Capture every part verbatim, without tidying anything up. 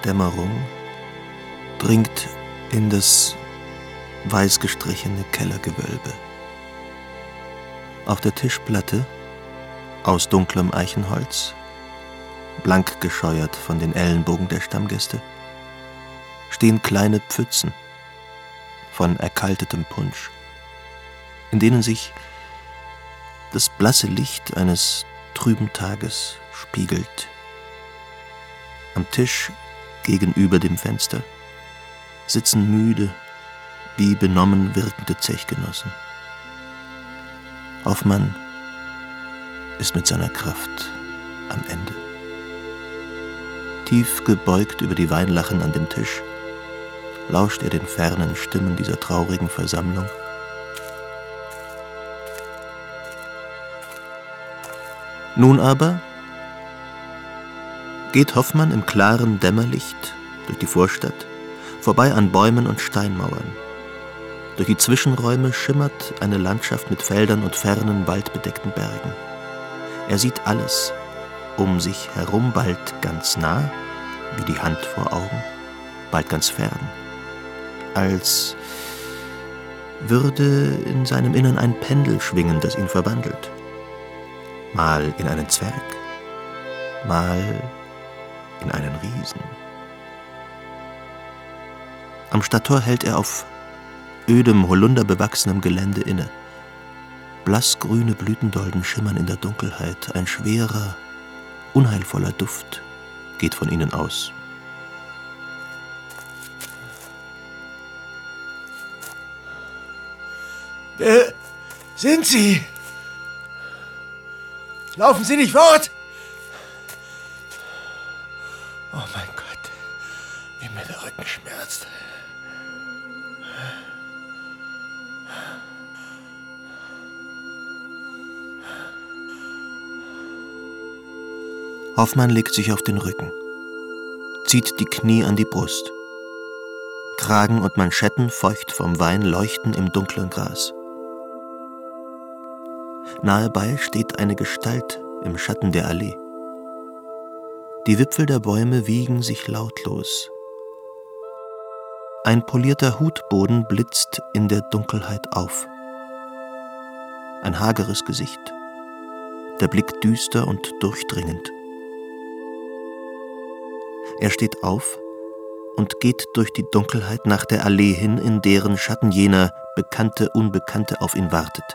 Dämmerung dringt in das weiß gestrichene Kellergewölbe. Auf der Tischplatte, aus dunklem Eichenholz, blank gescheuert von den Ellenbogen der Stammgäste, stehen kleine Pfützen von erkaltetem Punsch, in denen sich das blasse Licht eines trüben Tages spiegelt. Am Tisch gegenüber dem Fenster sitzen müde, wie benommen wirkende Zechgenossen. Hoffmann ist mit seiner Kraft am Ende. Tief gebeugt über die Weinlachen an dem Tisch lauscht er den fernen Stimmen dieser traurigen Versammlung. Nun aber geht Hoffmann im klaren Dämmerlicht durch die Vorstadt, vorbei an Bäumen und Steinmauern. Durch die Zwischenräume schimmert eine Landschaft mit Feldern und fernen, waldbedeckten Bergen. Er sieht alles um sich herum, bald ganz nah, wie die Hand vor Augen, bald ganz fern, als würde in seinem Innern ein Pendel schwingen, das ihn verwandelt. Mal in einen Zwerg, mal in einen Riesen. Am Stadttor hält er auf ödem, holunderbewachsenem Gelände inne. Blassgrüne Blütendolden schimmern in der Dunkelheit. Ein schwerer, unheilvoller Duft geht von ihnen aus. Wer sind Sie? Laufen Sie nicht fort! Oh mein Gott, wie mir der Rücken schmerzt. Hoffmann legt sich auf den Rücken, zieht die Knie an die Brust. Kragen und Manschetten, feucht vom Wein, leuchten im dunklen Gras. Nahebei steht eine Gestalt im Schatten der Allee. Die Wipfel der Bäume wiegen sich lautlos. Ein polierter Hutboden blitzt in der Dunkelheit auf. Ein hageres Gesicht, der Blick düster und durchdringend. Er steht auf und geht durch die Dunkelheit nach der Allee hin, in deren Schatten jener bekannte Unbekannte auf ihn wartet.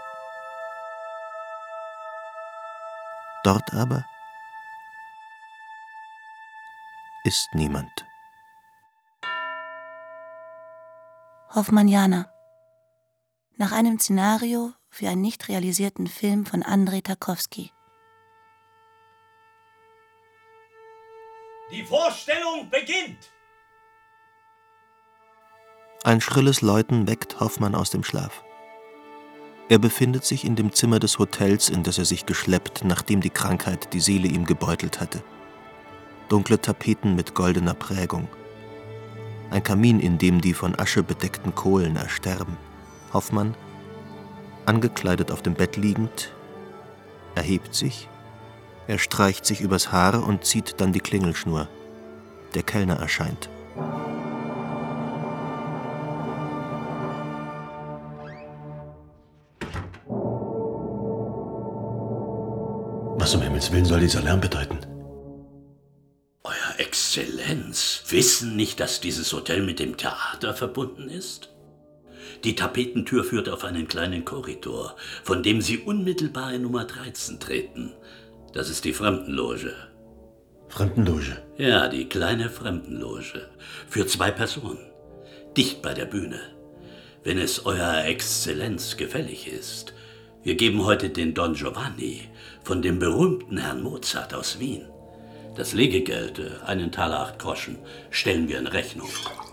Dort aber ist niemand. Hoffmannianer. Nach einem Szenario für einen nicht realisierten Film von Andrei Tarkowski. Die Vorstellung beginnt! Ein schrilles Läuten weckt Hoffmann aus dem Schlaf. Er befindet sich in dem Zimmer des Hotels, in das er sich geschleppt, nachdem die Krankheit die Seele ihm gebeutelt hatte. Dunkle Tapeten mit goldener Prägung. Ein Kamin, in dem die von Asche bedeckten Kohlen ersterben. Hoffmann, angekleidet auf dem Bett liegend, erhebt sich. Er streicht sich übers Haar und zieht dann die Klingelschnur. Der Kellner erscheint. Was um Himmels Willen soll dieser Lärm bedeuten? Euer Exzellenz, wissen nicht, dass dieses Hotel mit dem Theater verbunden ist? Die Tapetentür führt auf einen kleinen Korridor, von dem Sie unmittelbar in Nummer dreizehn treten. Das ist die Fremdenloge. Fremdenloge? Ja, die kleine Fremdenloge. Für zwei Personen. Dicht bei der Bühne. Wenn es Euer Exzellenz gefällig ist. Wir geben heute den Don Giovanni von dem berühmten Herrn Mozart aus Wien. Das Legegeld, einen Taler acht Groschen, stellen wir in Rechnung.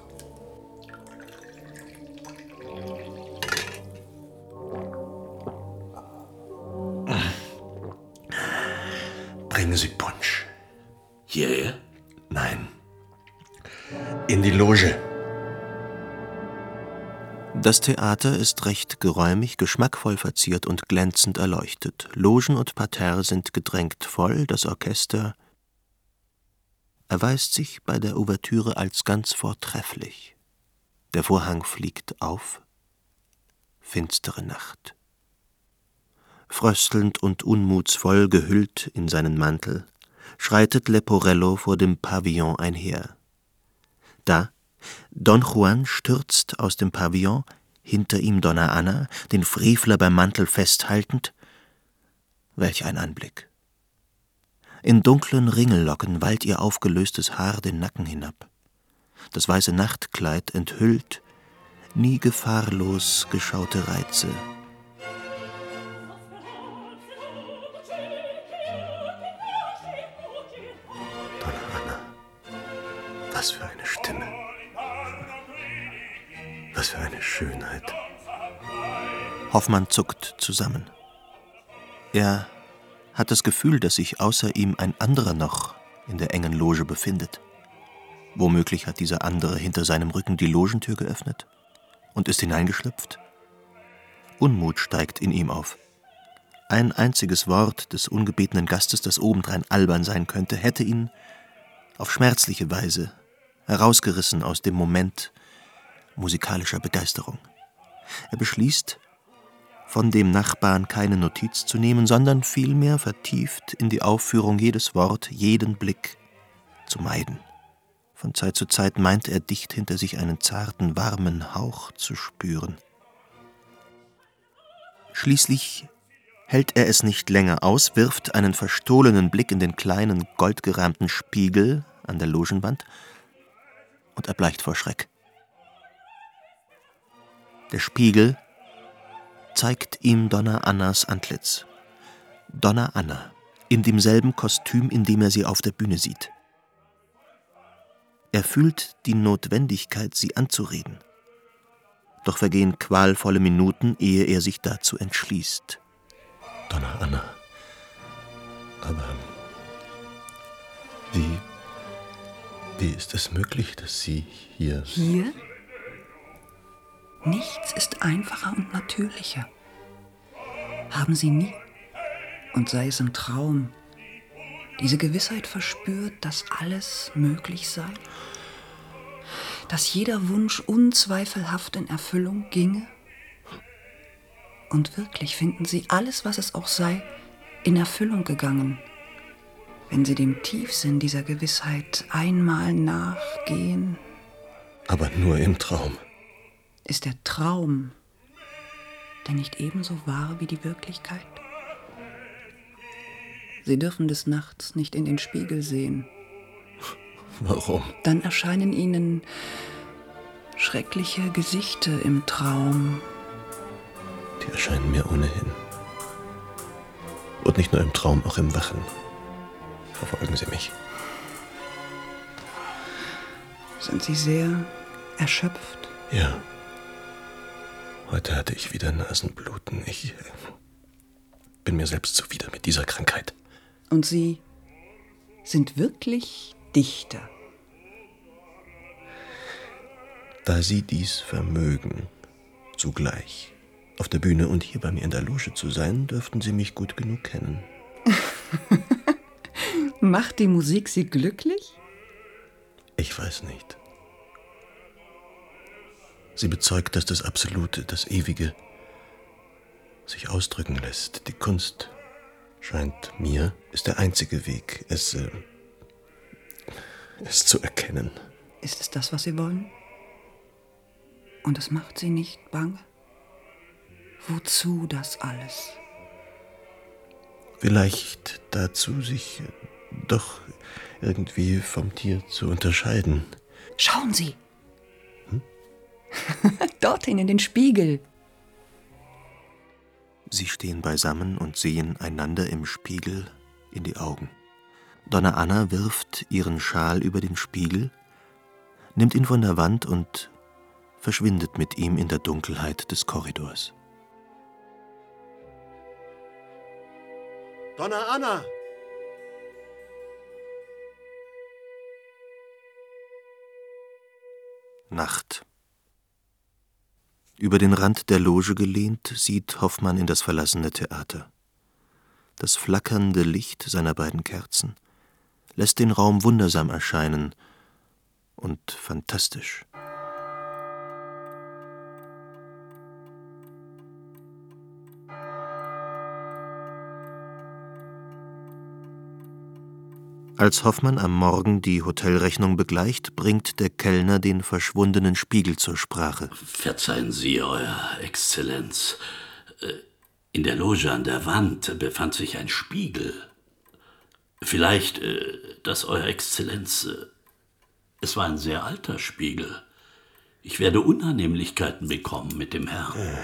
Bringen Sie Punsch. Hierher? Nein. In die Loge. Das Theater ist recht geräumig, geschmackvoll verziert und glänzend erleuchtet. Logen und Parterre sind gedrängt voll, das Orchester erweist sich bei der Ouvertüre als ganz vortrefflich. Der Vorhang fliegt auf, finstere Nacht. Fröstelnd und unmutsvoll gehüllt in seinen Mantel, schreitet Leporello vor dem Pavillon einher. Da, Don Juan stürzt aus dem Pavillon, hinter ihm Donna Anna, den Frevler beim Mantel festhaltend. Welch ein Anblick! In dunklen Ringellocken wallt ihr aufgelöstes Haar den Nacken hinab. Das weiße Nachtkleid enthüllt nie gefahrlos geschaute Reize. Donna Anna, was für eine Stimme. Was für eine Schönheit. Hoffmann zuckt zusammen. Er hat das Gefühl, dass sich außer ihm ein anderer noch in der engen Loge befindet. Womöglich hat dieser andere hinter seinem Rücken die Logentür geöffnet und ist hineingeschlüpft. Unmut steigt in ihm auf. Ein einziges Wort des ungebetenen Gastes, das obendrein albern sein könnte, hätte ihn auf schmerzliche Weise herausgerissen aus dem Moment musikalischer Begeisterung. Er beschließt, von dem Nachbarn keine Notiz zu nehmen, sondern vielmehr vertieft in die Aufführung jedes Wort, jeden Blick zu meiden. Von Zeit zu Zeit meint er, dicht hinter sich einen zarten, warmen Hauch zu spüren. Schließlich hält er es nicht länger aus, wirft einen verstohlenen Blick in den kleinen, goldgerahmten Spiegel an der Logenwand und erbleicht vor Schreck. Der Spiegel zeigt ihm Donna Annas Antlitz. Donna Anna, in demselben Kostüm, in dem er sie auf der Bühne sieht. Er fühlt die Notwendigkeit, sie anzureden. Doch vergehen qualvolle Minuten, ehe er sich dazu entschließt. Donna Anna, aber wie, wie ist es möglich, dass Sie hier... Hier? Nichts ist einfacher und natürlicher. Haben Sie nie, und sei es im Traum, diese Gewissheit verspürt, dass alles möglich sei? Dass jeder Wunsch unzweifelhaft in Erfüllung ginge? Und wirklich finden Sie alles, was es auch sei, in Erfüllung gegangen, wenn Sie dem Tiefsinn dieser Gewissheit einmal nachgehen? Aber nur im Traum. Ist der Traum denn nicht ebenso wahr wie die Wirklichkeit? Sie dürfen des Nachts nicht in den Spiegel sehen. Warum? Dann erscheinen Ihnen schreckliche Gesichter im Traum. Die erscheinen mir ohnehin. Und nicht nur im Traum, auch im Wachen. Verfolgen Sie mich. Sind Sie sehr erschöpft? Ja. Heute hatte ich wieder Nasenbluten. Ich äh, bin mir selbst zuwider mit dieser Krankheit. Und Sie sind wirklich Dichter? Da Sie dies vermögen, zugleich auf der Bühne und hier bei mir in der Loge zu sein, dürften Sie mich gut genug kennen. Macht die Musik Sie glücklich? Ich weiß nicht. Sie bezeugt, dass das Absolute, das Ewige sich ausdrücken lässt. Die Kunst, scheint mir, ist der einzige Weg, es, äh, es zu erkennen. Ist es das, was Sie wollen? Und es macht Sie nicht bange? Wozu das alles? Vielleicht dazu, sich doch irgendwie vom Tier zu unterscheiden. Schauen Sie! Hm? Dorthin in den Spiegel. Sie stehen beisammen und sehen einander im Spiegel in die Augen. Donna Anna wirft ihren Schal über den Spiegel, nimmt ihn von der Wand und verschwindet mit ihm in der Dunkelheit des Korridors. Donna Anna! Nacht. Über den Rand der Loge gelehnt, sieht Hoffmann in das verlassene Theater. Das flackernde Licht seiner beiden Kerzen lässt den Raum wundersam erscheinen und fantastisch. Als Hoffmann am Morgen die Hotelrechnung begleicht, bringt der Kellner den verschwundenen Spiegel zur Sprache. Verzeihen Sie, Euer Exzellenz. In der Loge an der Wand befand sich ein Spiegel. Vielleicht, dass Euer Exzellenz... Es war ein sehr alter Spiegel. Ich werde Unannehmlichkeiten bekommen mit dem Herrn.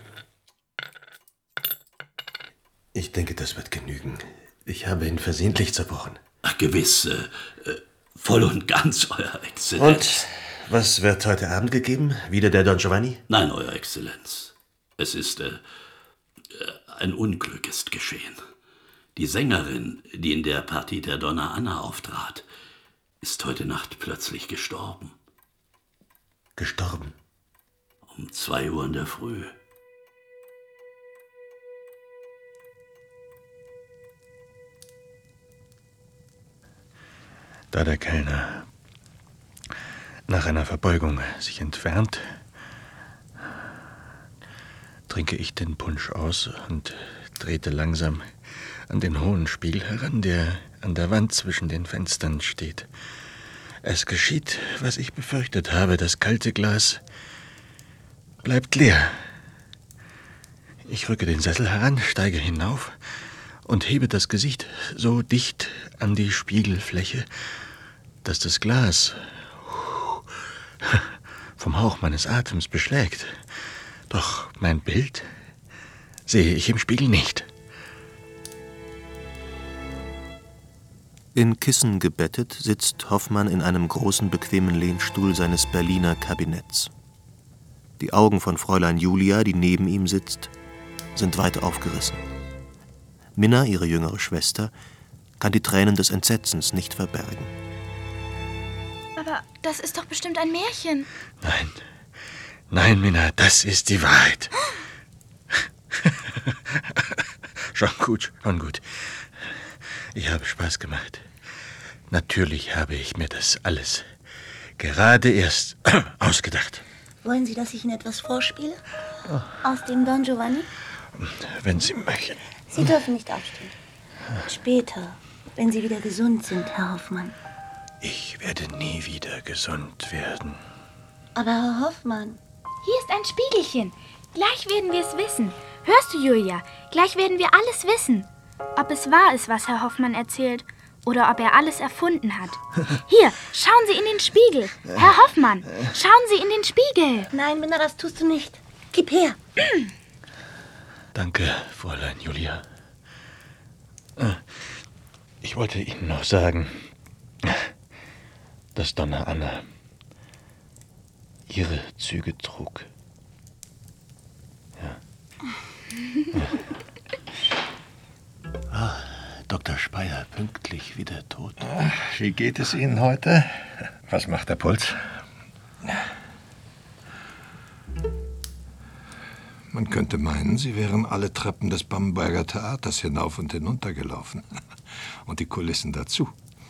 Ich denke, das wird genügen. Ich habe ihn versehentlich zerbrochen. Ach, gewiss, äh, voll und ganz, Euer Exzellenz. Und was wird heute Abend gegeben? Wieder der Don Giovanni? Nein, Euer Exzellenz. Es ist, äh, ein Unglück ist geschehen. Die Sängerin, die in der Partie der Donna Anna auftrat, ist heute Nacht plötzlich gestorben. Gestorben? Um zwei Uhr in der Früh. Da der Kellner nach einer Verbeugung sich entfernt, trinke ich den Punsch aus und trete langsam an den hohen Spiegel heran, der an der Wand zwischen den Fenstern steht. Es geschieht, was ich befürchtet habe. Das kalte Glas bleibt leer. Ich rücke den Sessel heran, steige hinauf und hebe das Gesicht so dicht an die Spiegelfläche, dass das Glas vom Hauch meines Atems beschlägt. Doch mein Bild sehe ich im Spiegel nicht. In Kissen gebettet sitzt Hoffmann in einem großen, bequemen Lehnstuhl seines Berliner Kabinetts. Die Augen von Fräulein Julia, die neben ihm sitzt, sind weit aufgerissen. Minna, ihre jüngere Schwester, kann die Tränen des Entsetzens nicht verbergen. Aber das ist doch bestimmt ein Märchen. Nein, nein, Minna, das ist die Wahrheit. Schon gut, schon gut. Ich habe Spaß gemacht. Natürlich habe ich mir das alles gerade erst ausgedacht. Wollen Sie, dass ich Ihnen etwas vorspiele? Aus dem Don Giovanni? Wenn Sie möchten. Sie dürfen nicht aufstehen. Später, wenn Sie wieder gesund sind, Herr Hoffmann. Ich werde nie wieder gesund werden. Aber Herr Hoffmann... Hier ist ein Spiegelchen. Gleich werden wir es wissen. Hörst du, Julia? Gleich werden wir alles wissen. Ob es wahr ist, was Herr Hoffmann erzählt, oder ob er alles erfunden hat. Hier, schauen Sie in den Spiegel. Herr Hoffmann, schauen Sie in den Spiegel. Nein, Minna, das tust du nicht. Gib her. Danke, Fräulein Julia. Ich wollte Ihnen noch sagen, dass Donna Anna ihre Züge trug. Ja. Ja. Ah, Doktor Speyer, pünktlich wieder tot. Wie geht es Ihnen heute? Was macht der Puls? Man könnte meinen, Sie wären alle Treppen des Bamberger Theaters hinauf und hinunter gelaufen. Und die Kulissen dazu.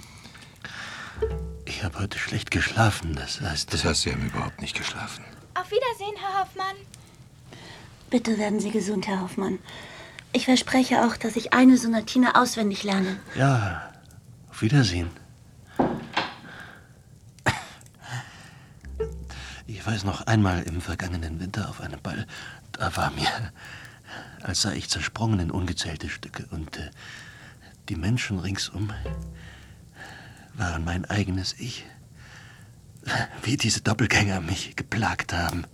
Ich habe heute schlecht geschlafen, das heißt... Das heißt, Sie haben überhaupt nicht geschlafen. Auf Wiedersehen, Herr Hoffmann. Bitte werden Sie gesund, Herr Hoffmann. Ich verspreche auch, dass ich eine Sonatine auswendig lerne. Ja, auf Wiedersehen. Ich weiß noch einmal im vergangenen Winter auf einem Ball, da war mir, als sei ich zersprungen in ungezählte Stücke und äh, die Menschen ringsum waren mein eigenes Ich. Wie diese Doppelgänger mich geplagt haben.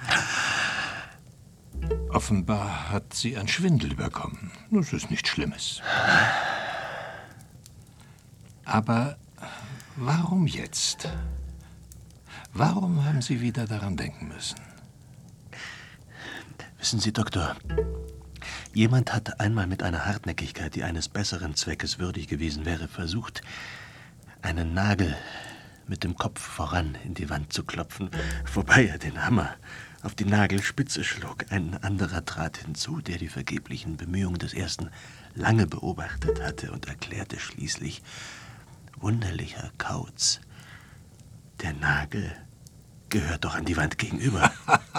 Offenbar hat Sie ein Schwindel überkommen. Das ist nichts Schlimmes. Aber warum jetzt? Warum haben Sie wieder daran denken müssen? Wissen Sie, Doktor, jemand hat einmal mit einer Hartnäckigkeit, die eines besseren Zweckes würdig gewesen wäre, versucht, einen Nagel mit dem Kopf voran in die Wand zu klopfen, wobei er den Hammer auf die Nagelspitze schlug. Ein anderer trat hinzu, der die vergeblichen Bemühungen des Ersten lange beobachtet hatte und erklärte schließlich, Wunderlicher Kauz. Der Nagel gehört doch an die Wand gegenüber.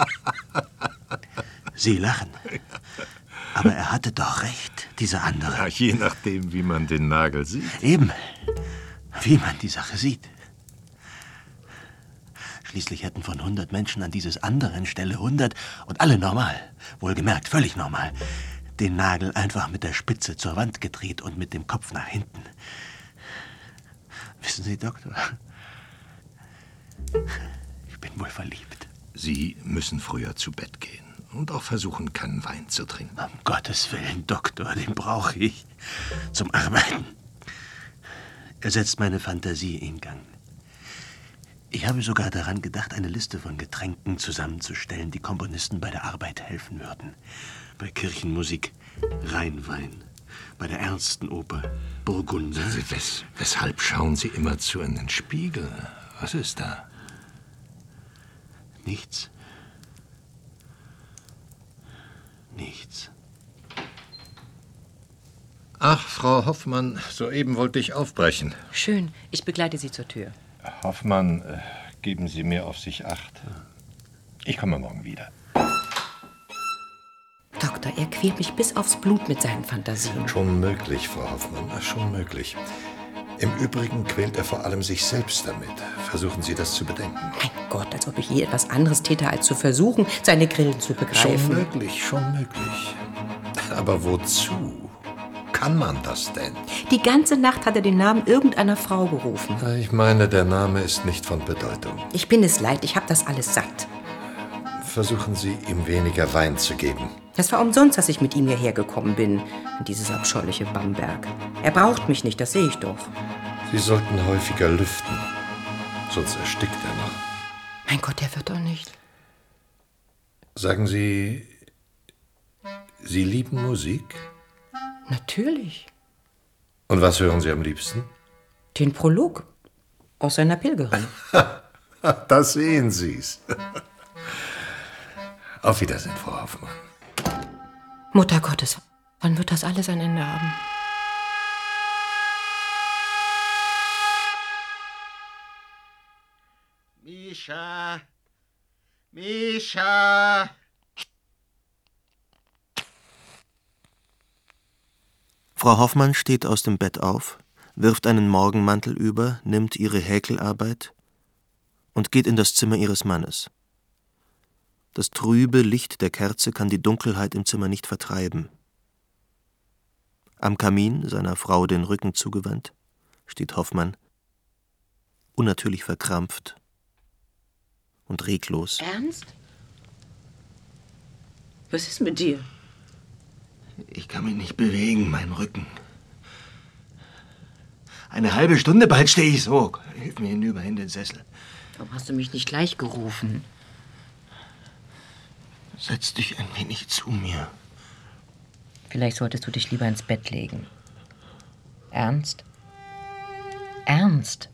Sie lachen. Aber er hatte doch recht, dieser andere. Ja, je nachdem, wie man den Nagel sieht. Eben, wie man die Sache sieht. Schließlich hätten von hundert Menschen an dieses anderen Stelle hundert und alle normal, wohlgemerkt völlig normal, den Nagel einfach mit der Spitze zur Wand gedreht und mit dem Kopf nach hinten. Wissen Sie, Doktor, ich bin wohl verliebt. Sie müssen früher zu Bett gehen und auch versuchen, keinen Wein zu trinken. Um Gottes Willen, Doktor, den brauche ich zum Arbeiten. Er setzt meine Fantasie in Gang. Ich habe sogar daran gedacht, eine Liste von Getränken zusammenzustellen, die Komponisten bei der Arbeit helfen würden. Bei Kirchenmusik Rheinwein, bei der ernsten Oper Burgunder. Sie, wes, weshalb schauen Sie immerzu in den Spiegel? Was ist da? Nichts. Nichts. Ach, Frau Hoffmann, soeben wollte ich aufbrechen. Schön, ich begleite Sie zur Tür. Hoffmann, äh, geben Sie mehr auf sich Acht. Ich komme morgen wieder. Doktor, er quält mich bis aufs Blut mit seinen Fantasien. Schon möglich, Frau Hoffmann, schon möglich. Im Übrigen quält er vor allem sich selbst damit. Versuchen Sie das zu bedenken. Mein Gott, als ob ich je etwas anderes täte, als zu versuchen, seine Grillen zu begreifen. Schon möglich, schon möglich. Aber wozu? Kann man das denn? Die ganze Nacht hat er den Namen irgendeiner Frau gerufen. Ich meine, der Name ist nicht von Bedeutung. Ich bin es leid, ich habe das alles satt. Versuchen Sie, ihm weniger Wein zu geben. Das war umsonst, dass ich mit ihm hierher gekommen bin, in dieses abscheuliche Bamberg. Er braucht mich nicht, das sehe ich doch. Sie sollten häufiger lüften, sonst erstickt er noch. Mein Gott, er wird doch nicht. Sagen Sie, Sie lieben Musik? Natürlich. Und was hören Sie am liebsten? Den Prolog aus seiner Pilgerin. Da sehen Sie's. Auf Wiedersehen, Frau Hoffmann. Mutter Gottes, wann wird das alles ein Ende haben? Mischa! Mischa! Frau Hoffmann steht aus dem Bett auf, wirft einen Morgenmantel über, nimmt ihre Häkelarbeit und geht in das Zimmer ihres Mannes. Das trübe Licht der Kerze kann die Dunkelheit im Zimmer nicht vertreiben. Am Kamin, seiner Frau den Rücken zugewandt, steht Hoffmann, unnatürlich verkrampft und reglos. Ernst? Was ist mit dir? Ich kann mich nicht bewegen, mein Rücken. Eine halbe Stunde, bald stehe ich so. Hilf mir hinüber in den Sessel. Warum hast du mich nicht gleich gerufen? Setz dich ein wenig zu mir. Vielleicht solltest du dich lieber ins Bett legen. Ernst? Ernst?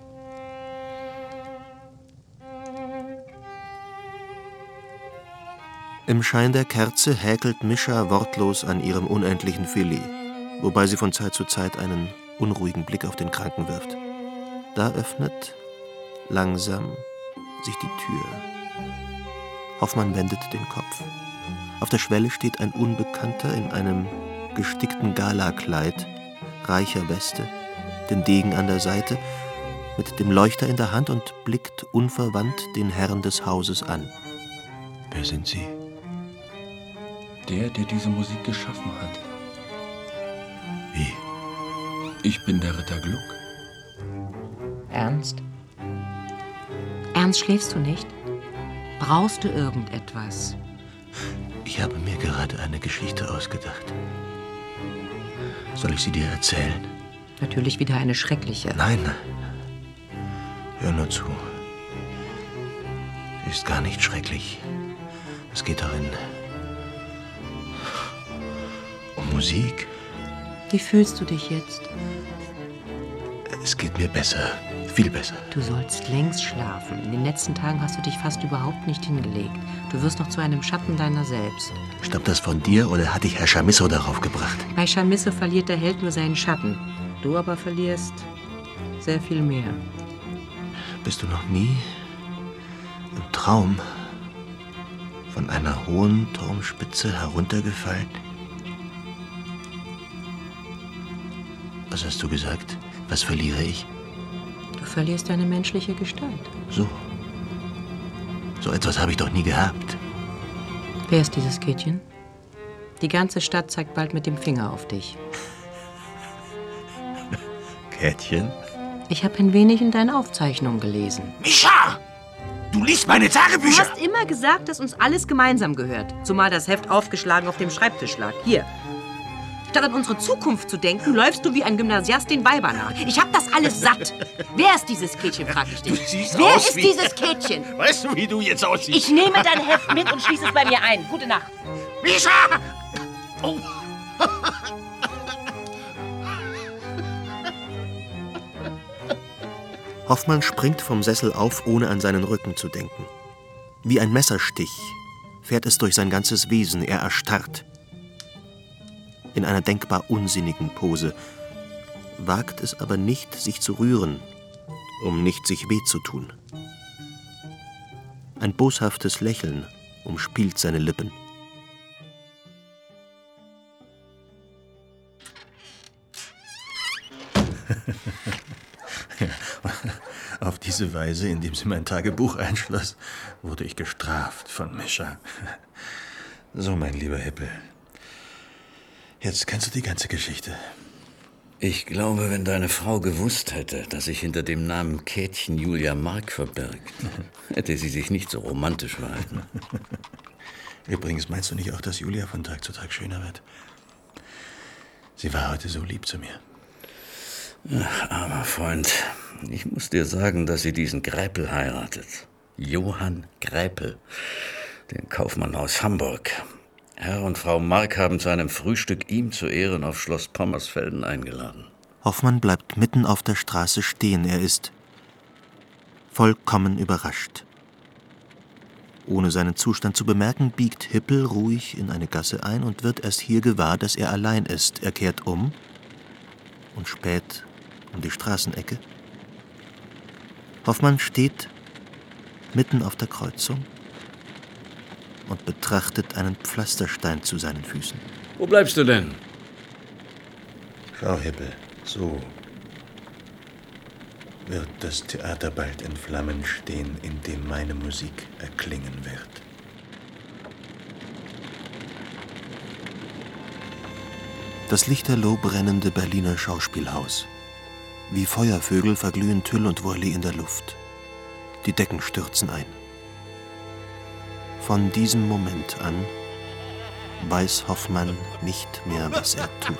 Im Schein der Kerze häkelt Mischa wortlos an ihrem unendlichen Filet, wobei sie von Zeit zu Zeit einen unruhigen Blick auf den Kranken wirft. Da öffnet langsam sich die Tür. Hoffmann wendet den Kopf. Auf der Schwelle steht ein Unbekannter in einem gestickten Galakleid, reicher Weste, den Degen an der Seite, mit dem Leuchter in der Hand und blickt unverwandt den Herrn des Hauses an. Wer sind Sie? Der, der diese Musik geschaffen hat. Wie? Ich bin der Ritter Gluck. Ernst? Ernst, schläfst du nicht? Brauchst du irgendetwas? Ich habe mir gerade eine Geschichte ausgedacht. Soll ich sie dir erzählen? Natürlich wieder eine schreckliche. Nein. Hör nur zu. Sie ist gar nicht schrecklich. Es geht darin um Musik. Wie fühlst du dich jetzt? Es geht mir besser. Viel besser. Du sollst längst schlafen. In den letzten Tagen hast du dich fast überhaupt nicht hingelegt. Du wirst noch zu einem Schatten deiner selbst. Stammt das von dir oder hat dich Herr Chamisso darauf gebracht? Bei Chamisso verliert der Held nur seinen Schatten. Du aber verlierst Sehr viel mehr. Bist du noch nie im Traum von einer hohen Turmspitze heruntergefallen? Was hast du gesagt? Was verliere ich? Du verlierst deine menschliche Gestalt. So. So etwas habe ich doch nie gehabt. Wer ist dieses Käthchen? Die ganze Stadt zeigt bald mit dem Finger auf dich. Käthchen? Ich habe ein wenig in deinen Aufzeichnungen gelesen. Mischa! Du liest meine Tagebücher! Du hast immer gesagt, dass uns alles gemeinsam gehört. Zumal das Heft aufgeschlagen auf dem Schreibtisch lag. Hier. Statt an unsere Zukunft zu denken, läufst du wie ein Gymnasiast den Weibern nach. Ich hab das alles satt. Wer ist dieses Käthchen, frag ich dich. Du siehst Wer aus ist wie... dieses Käthchen? Weißt du, wie du jetzt aussiehst? Ich nehme dein Heft mit und schließe es bei mir ein. Gute Nacht. Mischa! Oh. Hoffmann springt vom Sessel auf, ohne an seinen Rücken zu denken. Wie ein Messerstich fährt es durch sein ganzes Wesen. Er erstarrt. In einer denkbar unsinnigen Pose, wagt es aber nicht, sich zu rühren, um nicht sich weh zu tun. Ein boshaftes Lächeln umspielt seine Lippen. Auf diese Weise, indem sie mein Tagebuch einschloss, wurde ich gestraft von Mischa. So, mein lieber Hippel. Jetzt kennst du die ganze Geschichte. Ich glaube, wenn deine Frau gewusst hätte, dass sich hinter dem Namen Käthchen Julia Mark verbirgt, hätte sie sich nicht so romantisch verhalten. Übrigens, meinst du nicht auch, dass Julia von Tag zu Tag schöner wird? Sie war heute so lieb zu mir. Ach, armer Freund, ich muss dir sagen, dass sie diesen Greipel heiratet. Johann Greipel, den Kaufmann aus Hamburg. Herr und Frau Mark haben zu einem Frühstück ihm zu Ehren auf Schloss Pommersfelden eingeladen. Hoffmann bleibt mitten auf der Straße stehen. Er ist vollkommen überrascht. Ohne seinen Zustand zu bemerken, biegt Hippel ruhig in eine Gasse ein und wird erst hier gewahr, dass er allein ist. Er kehrt um und späht um die Straßenecke. Hoffmann steht mitten auf der Kreuzung und betrachtet einen Pflasterstein zu seinen Füßen. Wo bleibst du denn? Schau, Hippel, so wird das Theater bald in Flammen stehen, in dem meine Musik erklingen wird. Das lichterloh brennende Berliner Schauspielhaus. Wie Feuervögel verglühen Tüll und Volley in der Luft. Die Decken stürzen ein. Von diesem Moment an weiß Hoffmann nicht mehr, was er tut.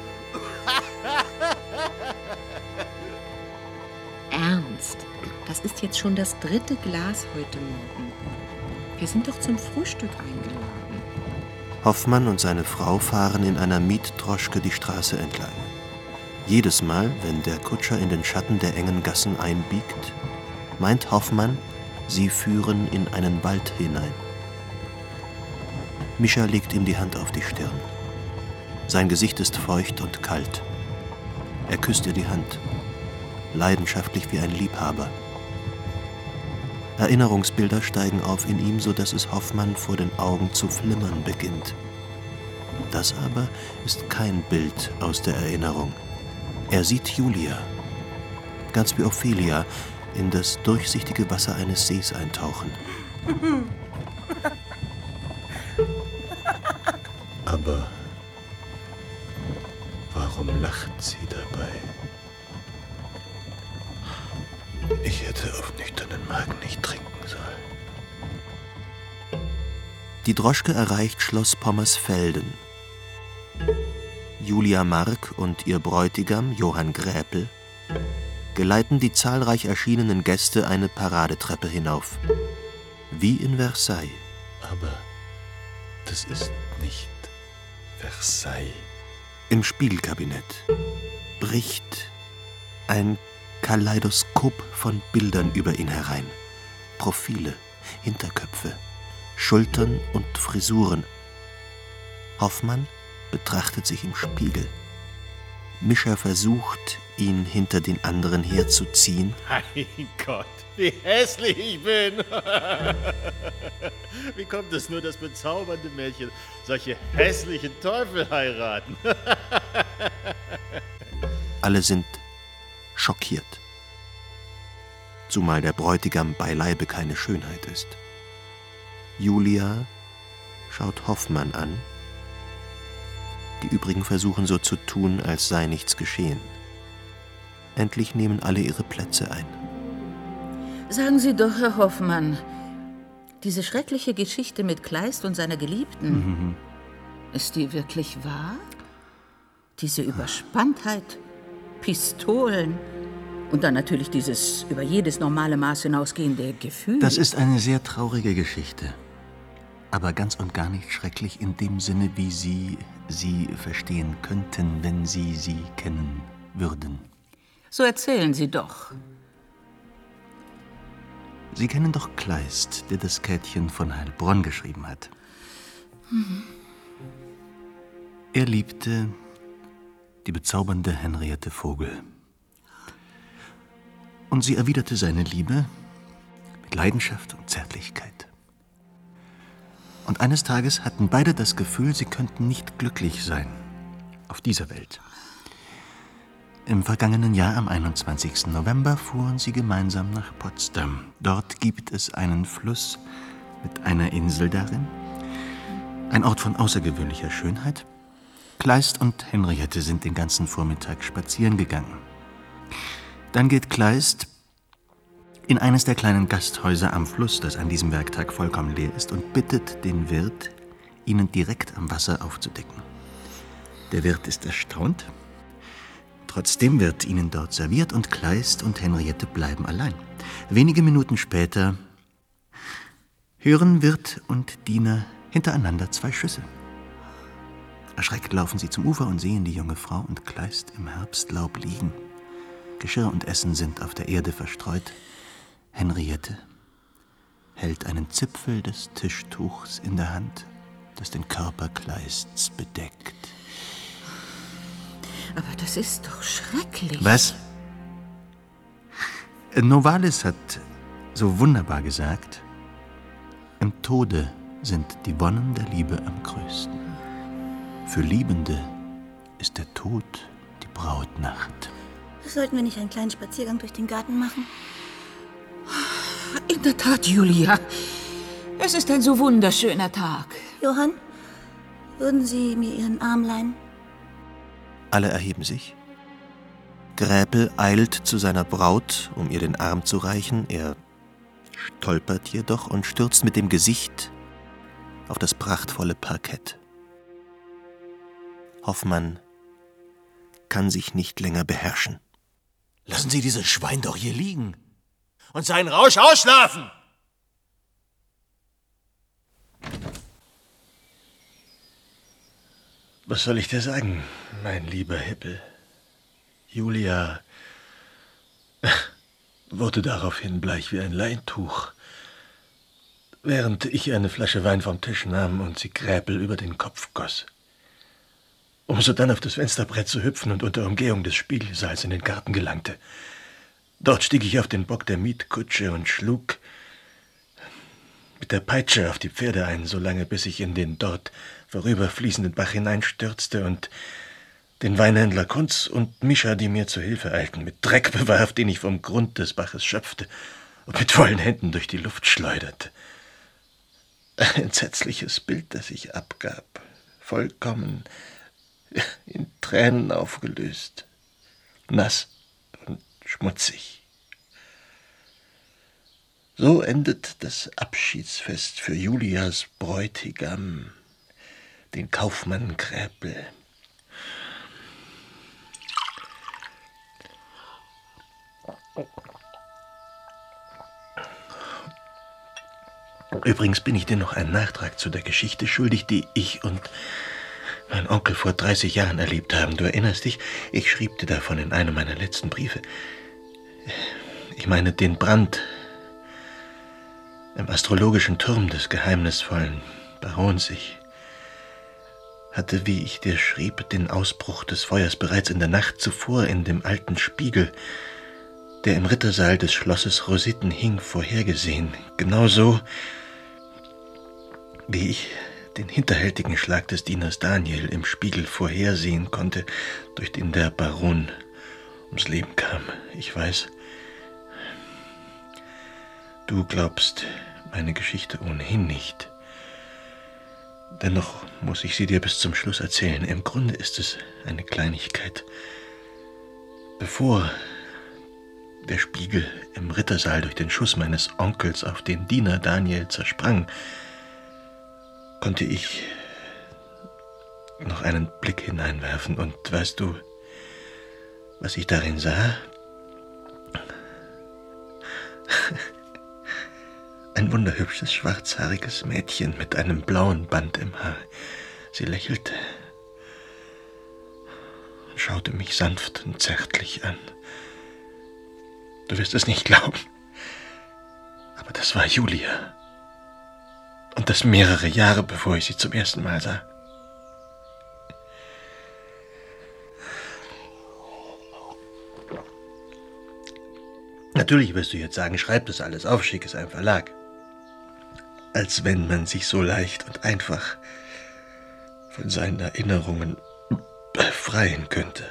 Ernst, das ist jetzt schon das dritte Glas heute Morgen. Wir sind doch zum Frühstück eingeladen. Hoffmann und seine Frau fahren in einer Mietdroschke die Straße entlang. Jedes Mal, wenn der Kutscher in den Schatten der engen Gassen einbiegt, meint Hoffmann, sie führen in einen Wald hinein. Mischa legt ihm die Hand auf die Stirn. Sein Gesicht ist feucht und kalt. Er küsst ihr die Hand, leidenschaftlich wie ein Liebhaber. Erinnerungsbilder steigen auf in ihm, so dass es Hoffmann vor den Augen zu flimmern beginnt. Das aber ist kein Bild aus der Erinnerung. Er sieht Julia, ganz wie Ophelia, in das durchsichtige Wasser eines Sees eintauchen. Aber warum lacht sie dabei? Ich hätte auf nüchternen Magen nicht trinken sollen. Die Droschke erreicht Schloss Pommersfelden. Julia Mark und ihr Bräutigam Johann Gräpel geleiten die zahlreich erschienenen Gäste eine Paradetreppe hinauf. Wie in Versailles. Aber das ist nicht Versailles. Im Spiegelkabinett bricht ein Kaleidoskop von Bildern über ihn herein. Profile, Hinterköpfe, Schultern und Frisuren. Hoffmann betrachtet sich im Spiegel. Mischa versucht, ihn hinter den anderen herzuziehen. Mein Gott, wie hässlich ich bin! Wie kommt es nur, dass bezaubernde Mädchen solche hässlichen Teufel heiraten? Alle sind schockiert. Zumal der Bräutigam beileibe keine Schönheit ist. Julia schaut Hoffmann an. Die übrigen versuchen so zu tun, als sei nichts geschehen. Endlich nehmen alle ihre Plätze ein. Sagen Sie doch, Herr Hoffmann, diese schreckliche Geschichte mit Kleist und seiner Geliebten, Mhm. ist die wirklich wahr? Diese Überspanntheit, Pistolen und dann natürlich dieses über jedes normale Maß hinausgehende Gefühl. Das ist eine sehr traurige Geschichte. Aber ganz und gar nicht schrecklich in dem Sinne, wie Sie sie verstehen könnten, wenn Sie sie kennen würden. So erzählen Sie doch. Sie kennen doch Kleist, der das Käthchen von Heilbronn geschrieben hat. Mhm. Er liebte die bezaubernde Henriette Vogel. Und sie erwiderte seine Liebe mit Leidenschaft und Zärtlichkeit. Und eines Tages hatten beide das Gefühl, sie könnten nicht glücklich sein auf dieser Welt. Im vergangenen Jahr, am einundzwanzigsten November, fuhren sie gemeinsam nach Potsdam. Dort gibt es einen Fluss mit einer Insel darin, ein Ort von außergewöhnlicher Schönheit. Kleist und Henriette sind den ganzen Vormittag spazieren gegangen. Dann geht Kleist in eines der kleinen Gasthäuser am Fluss, das an diesem Werktag vollkommen leer ist, und bittet den Wirt, ihnen direkt am Wasser aufzudecken. Der Wirt ist erstaunt. Trotzdem wird ihnen dort serviert und Kleist und Henriette bleiben allein. Wenige Minuten später hören Wirt und Diener hintereinander zwei Schüsse. Erschreckt laufen sie zum Ufer und sehen die junge Frau und Kleist im Herbstlaub liegen. Geschirr und Essen sind auf der Erde verstreut. Henriette hält einen Zipfel des Tischtuchs in der Hand, das den Körper Kleists bedeckt. Aber das ist doch schrecklich. Was? Novalis hat so wunderbar gesagt, im Tode sind die Wonnen der Liebe am größten. Für Liebende ist der Tod die Brautnacht. Sollten wir nicht einen kleinen Spaziergang durch den Garten machen? In der Tat, Julia. Es ist ein so wunderschöner Tag. Johann, würden Sie mir Ihren Arm leihen? Alle erheben sich. Gräpel eilt zu seiner Braut, um ihr den Arm zu reichen. Er stolpert jedoch und stürzt mit dem Gesicht auf das prachtvolle Parkett. Hoffmann kann sich nicht länger beherrschen. Lassen Sie dieses Schwein doch hier liegen und seinen Rausch ausschlafen! Was soll ich dir sagen, mein lieber Hippel? Julia wurde daraufhin bleich wie ein Leintuch, während ich eine Flasche Wein vom Tisch nahm und sie Gräpel über den Kopf goss, um sodann auf das Fensterbrett zu hüpfen und unter Umgehung des Spiegelsaals in den Garten gelangte. Dort stieg ich auf den Bock der Mietkutsche und schlug mit der Peitsche auf die Pferde ein, solange bis ich in den dort vorüberfließenden Bach hineinstürzte und den Weinhändler Kunz und Mischa, die mir zu Hilfe eilten, mit Dreck bewarf, den ich vom Grund des Baches schöpfte und mit vollen Händen durch die Luft schleuderte. Ein entsetzliches Bild, das ich abgab, vollkommen in Tränen aufgelöst, nass und schmutzig. So endet das Abschiedsfest für Julias Bräutigam, den Kaufmann Gräpel. Übrigens bin ich dir noch einen Nachtrag zu der Geschichte schuldig, die ich und mein Onkel vor dreißig Jahren erlebt haben. Du erinnerst dich? Ich schrieb dir davon in einem meiner letzten Briefe. Ich meine den Brand im astrologischen Turm des geheimnisvollen Barons. Ich hatte, wie ich dir schrieb, den Ausbruch des Feuers bereits in der Nacht zuvor in dem alten Spiegel, der im Rittersaal des Schlosses Rositten hing, vorhergesehen. Genauso, wie ich den hinterhältigen Schlag des Dieners Daniel im Spiegel vorhersehen konnte, durch den der Baron ums Leben kam. Ich weiß, du glaubst meine Geschichte ohnehin nicht. Dennoch muss ich sie dir bis zum Schluss erzählen. Im Grunde ist es eine Kleinigkeit. Bevor der Spiegel im Rittersaal durch den Schuss meines Onkels auf den Diener Daniel zersprang, konnte ich noch einen Blick hineinwerfen. Und weißt du, was ich darin sah? Ein wunderhübsches, schwarzhaariges Mädchen mit einem blauen Band im Haar. Sie lächelte und schaute mich sanft und zärtlich an. Du wirst es nicht glauben, aber das war Julia. Und das mehrere Jahre, bevor ich sie zum ersten Mal sah. Natürlich wirst du jetzt sagen, schreib das alles auf, schick es einem Verlag. Als wenn man sich so leicht und einfach von seinen Erinnerungen befreien könnte.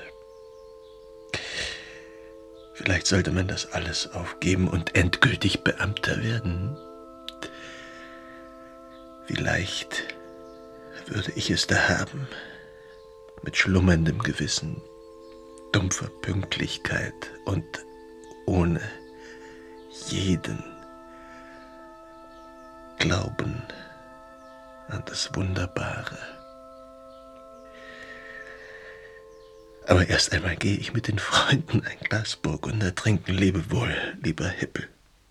Vielleicht sollte man das alles aufgeben und endgültig Beamter werden. Vielleicht würde ich es da haben, mit schlummerndem Gewissen, dumpfer Pünktlichkeit und ohne jeden Glauben an das Wunderbare. Aber erst einmal gehe ich mit den Freunden ein Glas Burgunder trinken. Lebewohl, lieber Hippel.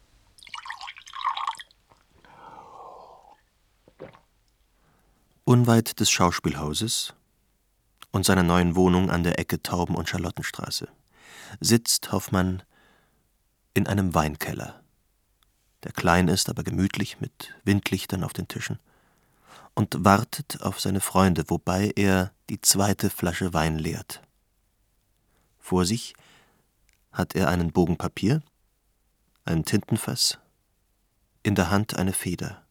Unweit des Schauspielhauses und seiner neuen Wohnung an der Ecke Tauben- und Charlottenstraße sitzt Hoffmann in einem Weinkeller, der klein ist, aber gemütlich mit Windlichtern auf den Tischen, und wartet auf seine Freunde, wobei er die zweite Flasche Wein leert. Vor sich hat er einen Bogen Papier, ein Tintenfass, in der Hand eine Feder.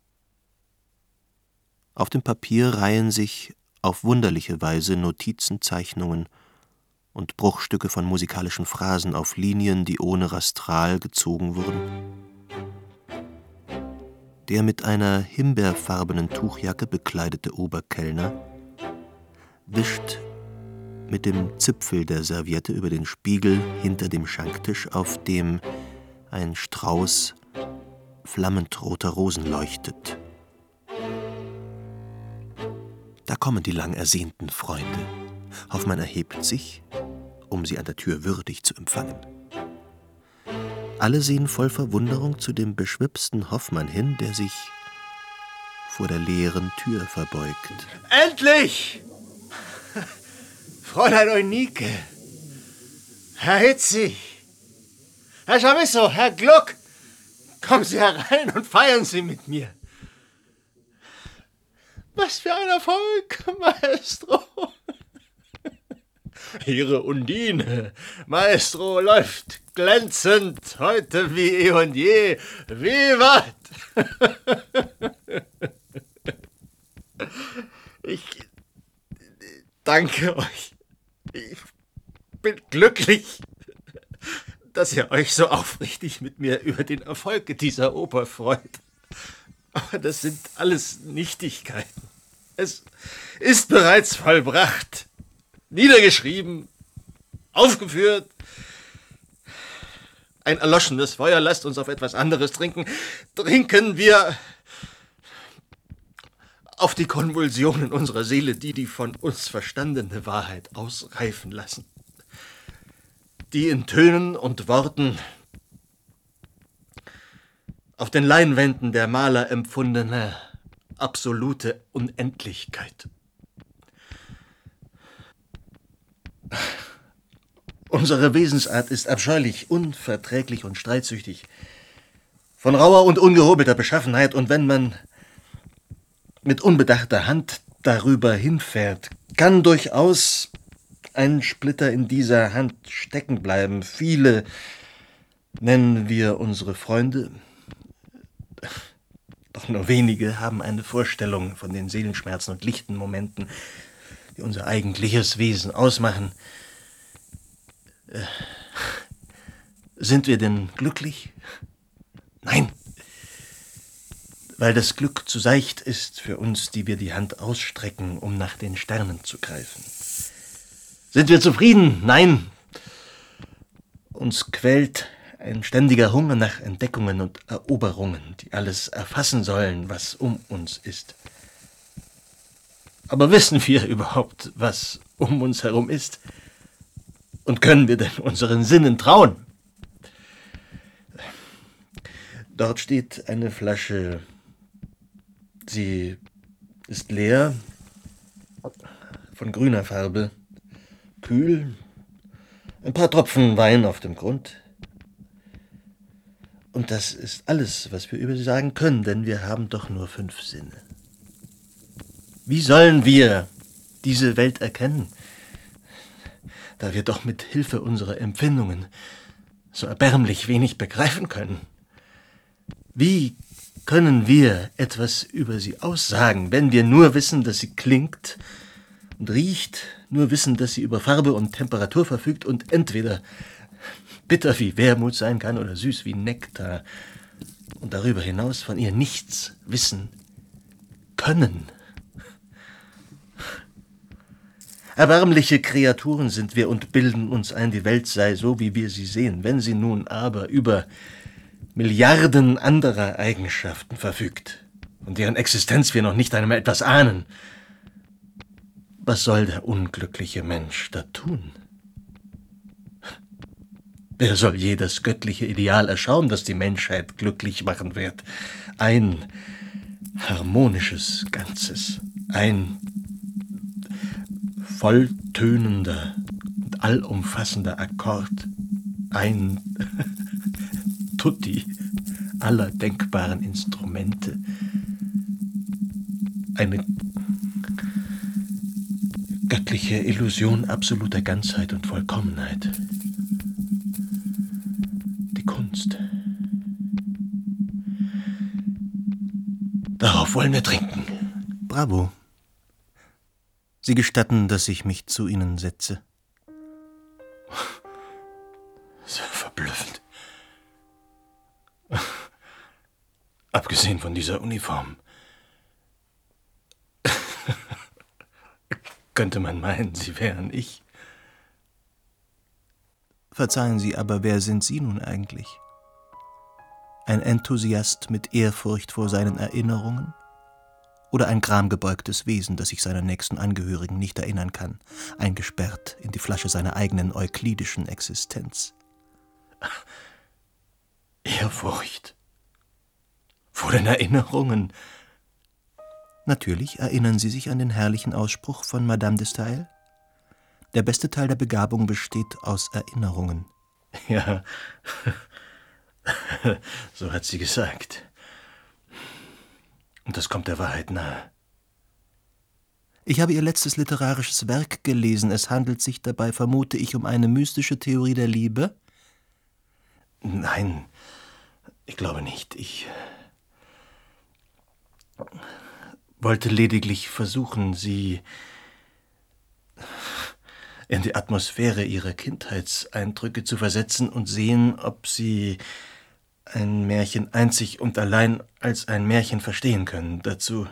Auf dem Papier reihen sich auf wunderliche Weise Notizen, Zeichnungen und Bruchstücke von musikalischen Phrasen auf Linien, die ohne Rastral gezogen wurden. Der mit einer himbeerfarbenen Tuchjacke bekleidete Oberkellner wischt mit dem Zipfel der Serviette über den Spiegel hinter dem Schanktisch, auf dem ein Strauß flammend roter Rosen leuchtet. Da kommen die lang ersehnten Freunde. Hoffmann erhebt sich, um sie an der Tür würdig zu empfangen. Alle sehen voll Verwunderung zu dem beschwipsten Hoffmann hin, der sich vor der leeren Tür verbeugt. Endlich! Fräulein Eunike, Herr Hitzig, Herr Chamisso, Herr Gluck, kommen Sie herein und feiern Sie mit mir. Was für ein Erfolg, Maestro! Ihre Undine, Maestro, läuft glänzend, heute wie eh und je. Vivat! Ich danke euch. Ich bin glücklich, dass ihr euch so aufrichtig mit mir über den Erfolg dieser Oper freut. Aber das sind alles Nichtigkeiten. Es ist bereits vollbracht, niedergeschrieben, aufgeführt. Ein erloschenes Feuer, lasst uns auf etwas anderes trinken. Trinken wir auf die Konvulsionen unserer Seele, die die von uns verstandene Wahrheit ausreifen lassen. Die in Tönen und Worten auf den Leinwänden der Maler empfundene absolute Unendlichkeit. Unsere Wesensart ist abscheulich, unverträglich und streitsüchtig, von rauer und ungehobelter Beschaffenheit, und wenn man mit unbedachter Hand darüber hinfährt, kann durchaus ein Splitter in dieser Hand stecken bleiben. Viele, nennen wir unsere Freunde, doch nur wenige haben eine Vorstellung von den Seelenschmerzen und lichten Momenten, die unser eigentliches Wesen ausmachen. Äh, sind wir denn glücklich? Nein, weil das Glück zu seicht ist für uns, die wir die Hand ausstrecken, um nach den Sternen zu greifen. Sind wir zufrieden? Nein. Uns quält ein ständiger Hunger nach Entdeckungen und Eroberungen, die alles erfassen sollen, was um uns ist. Aber wissen wir überhaupt, was um uns herum ist? Und können wir denn unseren Sinnen trauen? Dort steht eine Flasche. Sie ist leer, von grüner Farbe, kühl, ein paar Tropfen Wein auf dem Grund. Und das ist alles, was wir über sie sagen können, denn wir haben doch nur fünf Sinne. Wie sollen wir diese Welt erkennen, da wir doch mit Hilfe unserer Empfindungen so erbärmlich wenig begreifen können? Wie können wir etwas über sie aussagen, wenn wir nur wissen, dass sie klingt und riecht, nur wissen, dass sie über Farbe und Temperatur verfügt und entweder bitter wie Wermut sein kann oder süß wie Nektar und darüber hinaus von ihr nichts wissen können? Erbärmliche Kreaturen sind wir und bilden uns ein, die Welt sei so, wie wir sie sehen. Wenn sie nun aber über Milliarden anderer Eigenschaften verfügt, von deren Existenz wir noch nicht einmal etwas ahnen, was soll der unglückliche Mensch da tun? Wer soll je das göttliche Ideal erschauen, das die Menschheit glücklich machen wird? Ein harmonisches Ganzes, ein volltönender und allumfassender Akkord, ein Tutti aller denkbaren Instrumente, eine göttliche Illusion absoluter Ganzheit und Vollkommenheit. Die Kunst. Darauf wollen wir trinken. Bravo. Sie gestatten, dass ich mich zu Ihnen setze. So verblüffend. Abgesehen von dieser Uniform. Könnte man meinen, Sie wären ich. Verzeihen Sie, aber wer sind Sie nun eigentlich? Ein Enthusiast mit Ehrfurcht vor seinen Erinnerungen? Oder ein gramgebeugtes Wesen, das sich seiner nächsten Angehörigen nicht erinnern kann, eingesperrt in die Flasche seiner eigenen euklidischen Existenz? Ehrfurcht vor den Erinnerungen? Natürlich erinnern Sie sich an den herrlichen Ausspruch von Madame de Staël? Der beste Teil der Begabung besteht aus Erinnerungen. Ja, so hat sie gesagt. Und das kommt der Wahrheit nahe. Ich habe ihr letztes literarisches Werk gelesen. Es handelt sich dabei, vermute ich, um eine mystische Theorie der Liebe? Nein, ich glaube nicht. Ich wollte lediglich versuchen, sie in die Atmosphäre ihrer Kindheitseindrücke zu versetzen und sehen, ob sie ein Märchen einzig und allein als ein Märchen verstehen können. Dazu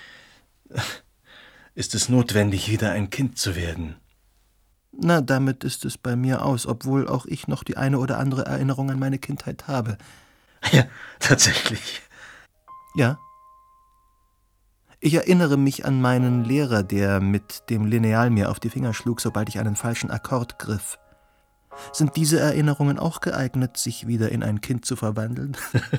ist es notwendig, wieder ein Kind zu werden. Na, damit ist es bei mir aus, obwohl auch ich noch die eine oder andere Erinnerung an meine Kindheit habe. Ja, tatsächlich. Ja. Ich erinnere mich an meinen Lehrer, der mit dem Lineal mir auf die Finger schlug, sobald ich einen falschen Akkord griff. Sind diese Erinnerungen auch geeignet, sich wieder in ein Kind zu verwandeln?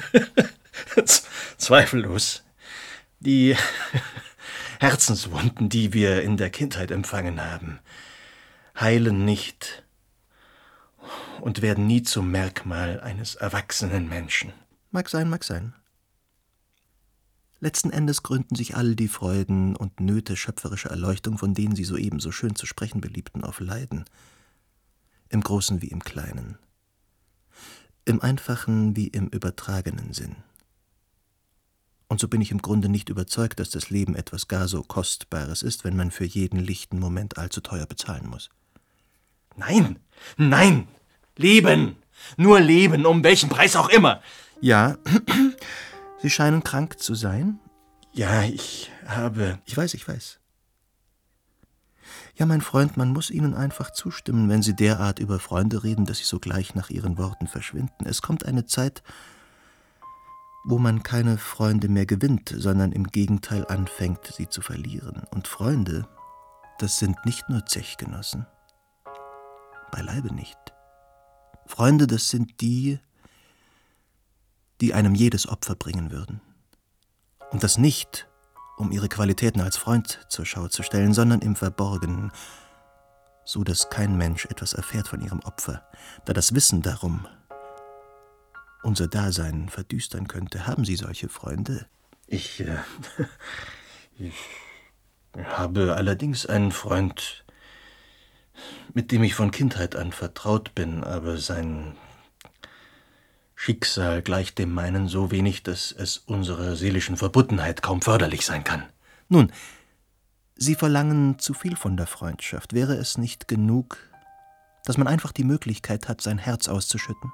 Zweifellos. Die Herzenswunden, die wir in der Kindheit empfangen haben, heilen nicht und werden nie zum Merkmal eines erwachsenen Menschen. Mag sein, mag sein. Letzten Endes gründen sich all die Freuden und Nöte schöpferischer Erleuchtung, von denen Sie soeben so schön zu sprechen beliebten, auf Leiden. Im Großen wie im Kleinen. Im einfachen wie im übertragenen Sinn. Und so bin ich im Grunde nicht überzeugt, dass das Leben etwas gar so Kostbares ist, wenn man für jeden lichten Moment allzu teuer bezahlen muss. Nein, nein, Leben, nur Leben, um welchen Preis auch immer. Ja, Sie scheinen krank zu sein? Ja, ich habe... Ich weiß, ich weiß. Ja, mein Freund, man muss Ihnen einfach zustimmen, wenn Sie derart über Freunde reden, dass sie sogleich nach Ihren Worten verschwinden. Es kommt eine Zeit, wo man keine Freunde mehr gewinnt, sondern im Gegenteil anfängt, sie zu verlieren. Und Freunde, das sind nicht nur Zechgenossen. Beileibe nicht. Freunde, das sind die, die einem jedes Opfer bringen würden. Und das nicht, um ihre Qualitäten als Freund zur Schau zu stellen, sondern im Verborgenen, so dass kein Mensch etwas erfährt von ihrem Opfer, da das Wissen darum unser Dasein verdüstern könnte. Haben Sie solche Freunde? Ich, äh, ich habe allerdings einen Freund, mit dem ich von Kindheit an vertraut bin, aber sein Schicksal gleicht dem meinen so wenig, dass es unserer seelischen Verbundenheit kaum förderlich sein kann. Nun, Sie verlangen zu viel von der Freundschaft. Wäre es nicht genug, dass man einfach die Möglichkeit hat, sein Herz auszuschütten?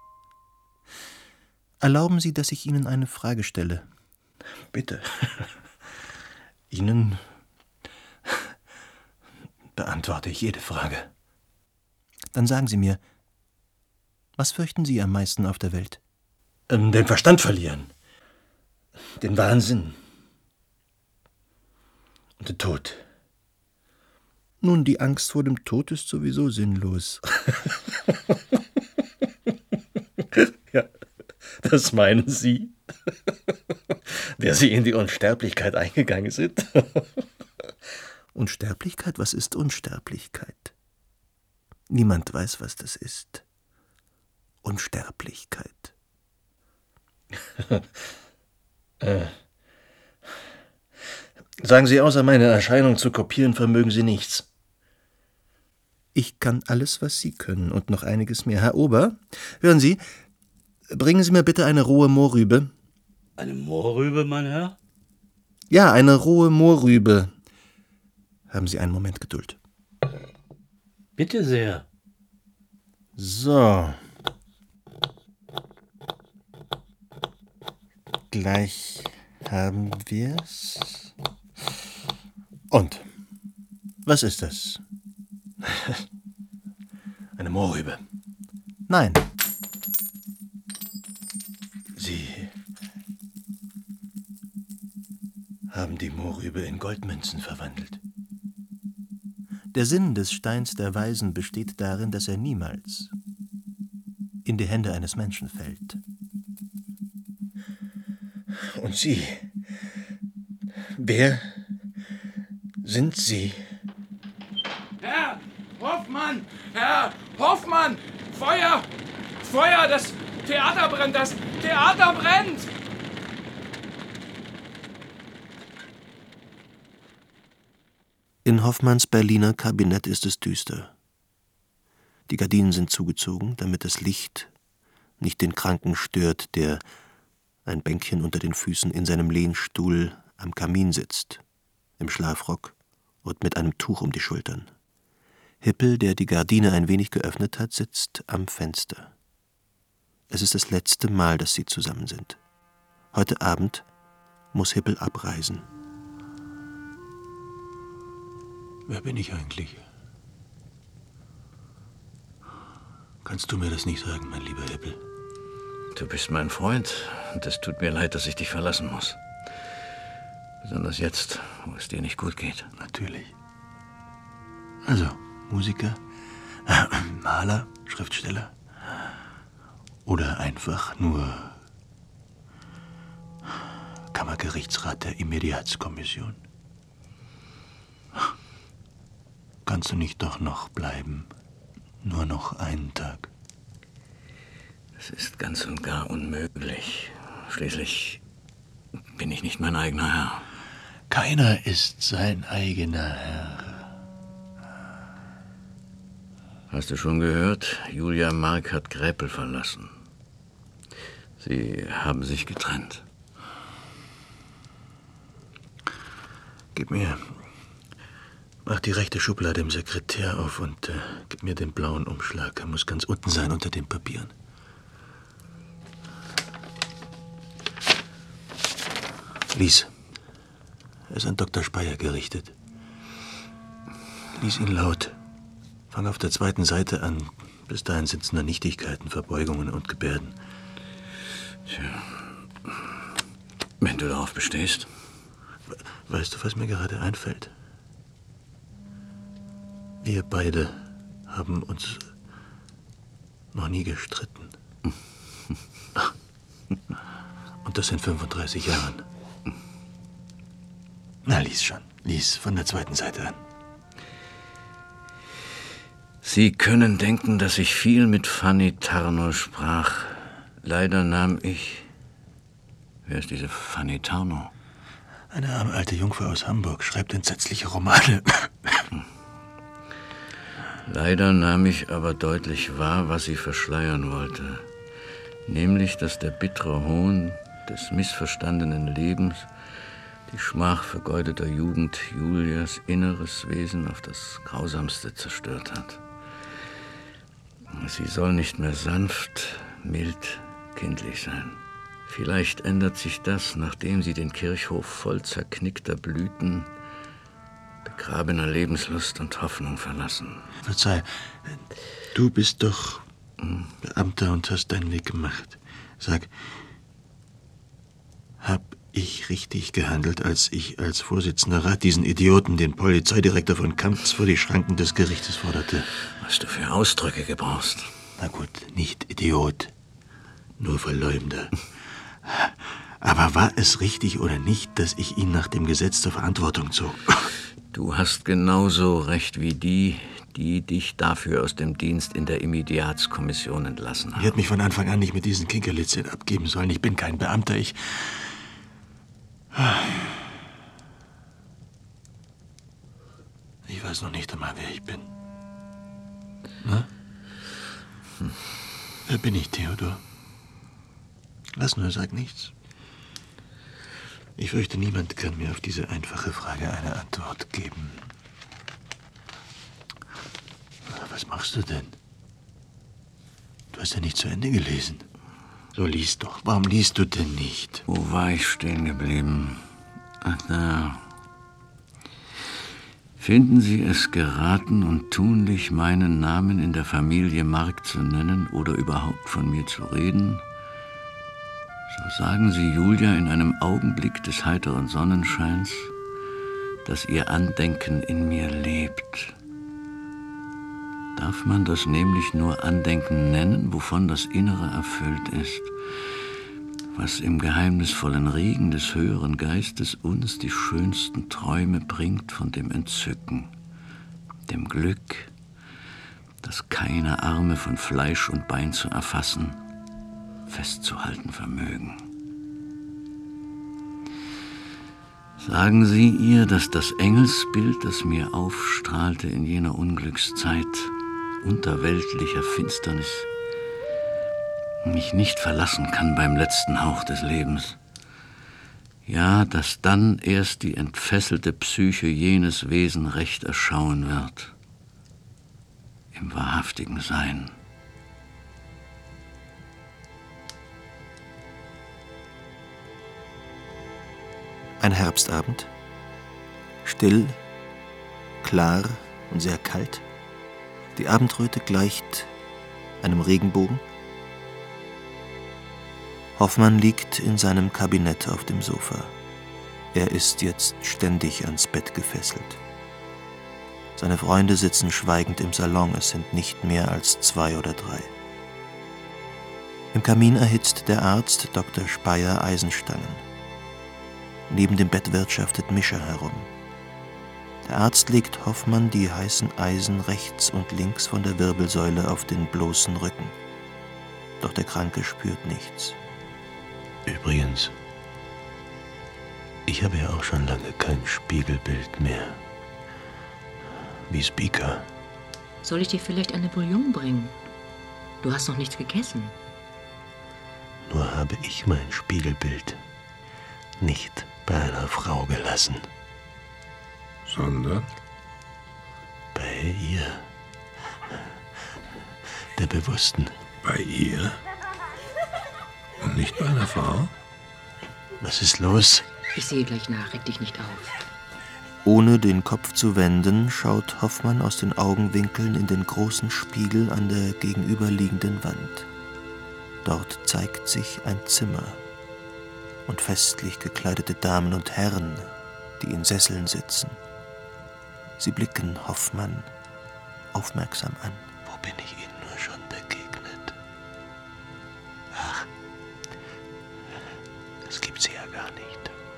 Erlauben Sie, dass ich Ihnen eine Frage stelle. Bitte. Ihnen beantworte ich jede Frage. Dann sagen Sie mir, was fürchten Sie am meisten auf der Welt? Ähm, den Verstand verlieren. Den Wahnsinn. Und den Tod. Nun, die Angst vor dem Tod ist sowieso sinnlos. Ja, das meinen Sie? Der Sie in die Unsterblichkeit eingegangen sind? Unsterblichkeit? Was ist Unsterblichkeit? Niemand weiß, was das ist. Unsterblichkeit. äh. Sagen Sie, außer meine Erscheinung zu kopieren, vermögen Sie nichts. Ich kann alles, was Sie können und noch einiges mehr. Herr Ober, hören Sie, bringen Sie mir bitte eine rohe Mohrrübe. Eine Mohrrübe, mein Herr? Ja, eine rohe Mohrrübe. Haben Sie einen Moment Geduld. Bitte sehr. So. Gleich haben wir's. Und? Was ist das? Eine Mohrrübe. Nein. Sie haben die Mohrrübe in Goldmünzen verwandelt. Der Sinn des Steins der Weisen besteht darin, dass er niemals in die Hände eines Menschen fällt. Und Sie? Wer sind Sie? Herr Hoffmann! Herr Hoffmann! Feuer! Feuer! Das Theater brennt! Das Theater brennt! In Hoffmanns Berliner Kabinett ist es düster. Die Gardinen sind zugezogen, damit das Licht nicht den Kranken stört, der, ein Bänkchen unter den Füßen, in seinem Lehnstuhl am Kamin sitzt, im Schlafrock und mit einem Tuch um die Schultern. Hippel, der die Gardine ein wenig geöffnet hat, sitzt am Fenster. Es ist das letzte Mal, dass sie zusammen sind. Heute Abend muss Hippel abreisen. Wer bin ich eigentlich? Kannst du mir das nicht sagen, mein lieber Hippel? Du bist mein Freund und es tut mir leid, dass ich dich verlassen muss. Besonders jetzt, wo es dir nicht gut geht. Natürlich. Also, Musiker, äh, Maler, Schriftsteller oder einfach nur Kammergerichtsrat der Immediatskommission. Kannst du nicht doch noch bleiben? Nur noch einen Tag. Es ist ganz und gar unmöglich. Schließlich bin ich nicht mein eigener Herr. Keiner ist sein eigener Herr. Hast du schon gehört? Julia Mark hat Gräpel verlassen. Sie haben sich getrennt. Gib mir... Mach die rechte Schublade im Sekretär auf und äh, gib mir den blauen Umschlag. Er muss ganz unten sein unter den Papieren. Lies. Er ist an Doktor Speyer gerichtet. Lies ihn laut. Fang auf der zweiten Seite an. Bis dahin sind es nur Nichtigkeiten, Verbeugungen und Gebärden. Tja. Wenn du darauf bestehst. Weißt du, was mir gerade einfällt? Wir beide haben uns noch nie gestritten. Und das in fünfunddreißig Jahren. Na, lies schon. Lies von der zweiten Seite an. Sie können denken, dass ich viel mit Fanny Tarnow sprach. Leider nahm ich... Wer ist diese Fanny Tarnow? Eine arme alte Jungfer aus Hamburg, schreibt entsetzliche Romane. Leider nahm ich aber deutlich wahr, was sie verschleiern wollte. Nämlich, dass der bittere Hohn des missverstandenen Lebens, die Schmach vergeudeter Jugend Julias inneres Wesen auf das Grausamste zerstört hat. Sie soll nicht mehr sanft, mild, kindlich sein. Vielleicht ändert sich das, nachdem sie den Kirchhof voll zerknickter Blüten, begrabener Lebenslust und Hoffnung verlassen. Verzeih, du bist doch Beamter und hast deinen Weg gemacht. Sag, hab ich richtig gehandelt, als ich als Vorsitzender Rat diesen Idioten, den Polizeidirektor von Kamps, vor die Schranken des Gerichtes forderte? Was du für Ausdrücke gebrauchst. Na gut, nicht Idiot, nur Verleumder. Aber war es richtig oder nicht, dass ich ihn nach dem Gesetz zur Verantwortung zog? Du hast genauso recht wie die, die dich dafür aus dem Dienst in der Immediatskommission entlassen haben. Ich hätte mich von Anfang an nicht mit diesen Kinkerlitzchen abgeben sollen. Ich bin kein Beamter, ich... Ich weiß noch nicht einmal, wer ich bin. Na? Hm. Wer bin ich, Theodor? Lass nur, sag nichts. Ich fürchte, niemand kann mir auf diese einfache Frage eine Antwort geben. Was machst du denn? Du hast ja nicht zu Ende gelesen. So, lies doch. Warum liest du denn nicht? Wo war ich stehen geblieben? Ach, da. Finden Sie es geraten und tunlich, meinen Namen in der Familie Mark zu nennen oder überhaupt von mir zu reden? So sagen Sie Julia in einem Augenblick des heiteren Sonnenscheins, dass ihr Andenken in mir lebt. Darf man das nämlich nur Andenken nennen, wovon das Innere erfüllt ist, was im geheimnisvollen Regen des höheren Geistes uns die schönsten Träume bringt von dem Entzücken, dem Glück, das keine Arme von Fleisch und Bein zu erfassen, festzuhalten vermögen. Sagen Sie ihr, dass das Engelsbild, das mir aufstrahlte in jener Unglückszeit unter weltlicher Finsternis, mich nicht verlassen kann beim letzten Hauch des Lebens. Ja, dass dann erst die entfesselte Psyche jenes Wesen recht erschauen wird, im wahrhaftigen Sein. Ein Herbstabend, still, klar und sehr kalt. Die Abendröte gleicht einem Regenbogen. Hoffmann liegt in seinem Kabinett auf dem Sofa. Er ist jetzt ständig ans Bett gefesselt. Seine Freunde sitzen schweigend im Salon, es sind nicht mehr als zwei oder drei. Im Kamin erhitzt der Arzt Doktor Speyer Eisenstangen. Neben dem Bett wirtschaftet Mischer herum. Der Arzt legt Hoffmann die heißen Eisen rechts und links von der Wirbelsäule auf den bloßen Rücken. Doch der Kranke spürt nichts. Übrigens, Ich habe ja auch schon lange kein Spiegelbild mehr. Wie Speaker. Soll ich dir vielleicht eine Bouillon bringen? Du hast noch nichts gegessen. Nur habe ich mein Spiegelbild nicht bei einer Frau gelassen. Sondern? Bei ihr. Der Bewussten. Bei ihr? Und nicht bei einer Frau? Was ist los? Ich sehe gleich nach, reg dich nicht auf. Ohne den Kopf zu wenden, schaut Hoffmann aus den Augenwinkeln in den großen Spiegel an der gegenüberliegenden Wand. Dort zeigt sich ein Zimmer und festlich gekleidete Damen und Herren, die in Sesseln sitzen. Sie blicken Hoffmann aufmerksam an. Wo bin ich Ihnen nur schon begegnet? Ach, das gibt sie ja gar nicht.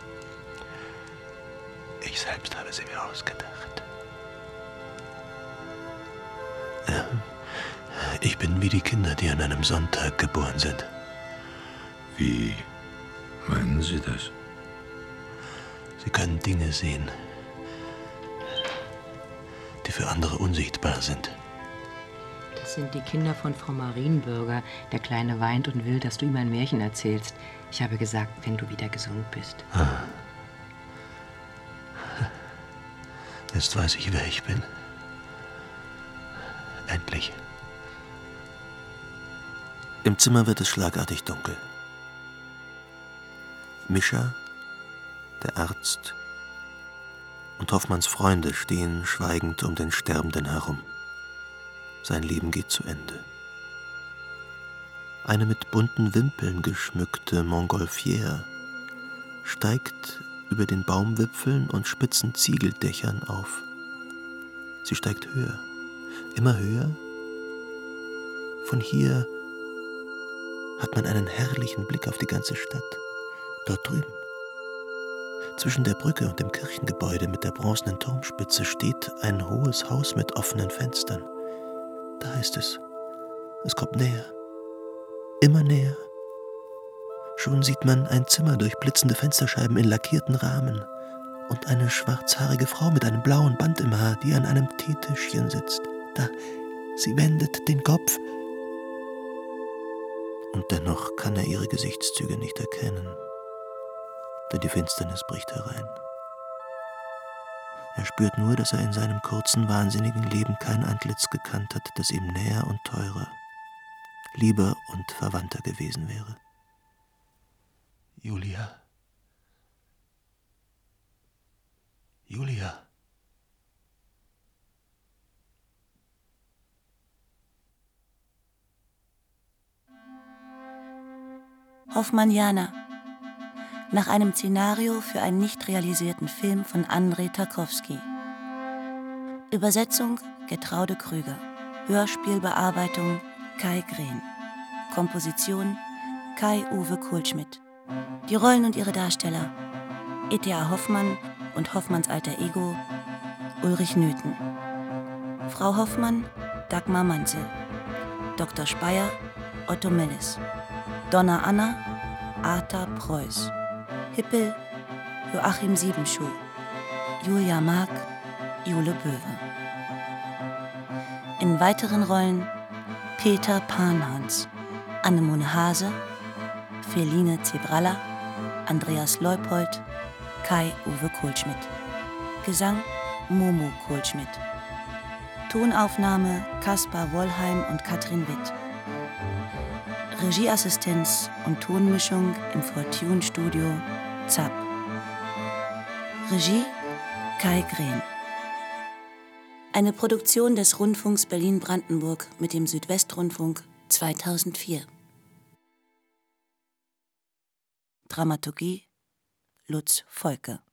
Ich selbst habe sie mir ausgedacht. Ja, ich bin wie die Kinder, die an einem Sonntag geboren sind. Wie meinen Sie das? Sie können Dinge sehen, die für andere unsichtbar sind. Das sind die Kinder von Frau Marienbürger. Der Kleine weint und will, dass du ihm ein Märchen erzählst. Ich habe gesagt, wenn du wieder gesund bist. Ah. Jetzt weiß ich, wer ich bin. Endlich. Im Zimmer wird es schlagartig dunkel. Mischa, der Arzt und Hoffmanns Freunde stehen schweigend um den Sterbenden herum. Sein Leben geht zu Ende. Eine mit bunten Wimpeln geschmückte Montgolfière steigt über den Baumwipfeln und spitzen Ziegeldächern auf. Sie steigt höher, immer höher. Von hier hat man einen herrlichen Blick auf die ganze Stadt. Dort drüben, zwischen der Brücke und dem Kirchengebäude mit der bronzenen Turmspitze, steht ein hohes Haus mit offenen Fenstern. Da ist es. Es kommt näher. Immer näher. Schon sieht man ein Zimmer durch blitzende Fensterscheiben in lackierten Rahmen und eine schwarzhaarige Frau mit einem blauen Band im Haar, die an einem Teetischchen sitzt. Da, sie wendet den Kopf. Und dennoch kann er ihre Gesichtszüge nicht erkennen, denn die Finsternis bricht herein. Er spürt nur, dass er in seinem kurzen, wahnsinnigen Leben kein Antlitz gekannt hat, das ihm näher und teurer, lieber und verwandter gewesen wäre. Julia. Julia. Hoffmanniana. Nach einem Szenario für einen nicht realisierten Film von Andrei Tarkowski. Übersetzung Gertraude Krüger. Hörspielbearbeitung Kai Green. Komposition Kai-Uwe Kohlschmidt. Die Rollen und ihre Darsteller: E T A Hoffmann und Hoffmanns alter Ego Ulrich Nöthen. Frau Hoffmann Dagmar Manzel. Doktor Speyer Otto Mellis. Donna Anna Arta Preuß. Hippel Joachim Siebenschuh. Julia Mark Jule Böwe. In weiteren Rollen Peter Panhans, Annemone Hase, Feline Zebralla, Andreas Leupold, Kai-Uwe Kohlschmidt. Gesang Momo Kohlschmidt. Tonaufnahme Kaspar Wollheim und Katrin Witt. Regieassistenz und Tonmischung im Fortune Studio Zapp. Regie Kai Green. Eine Produktion des Rundfunks Berlin-Brandenburg mit dem Südwestrundfunk zweitausendvier. Dramaturgie Lutz Volke.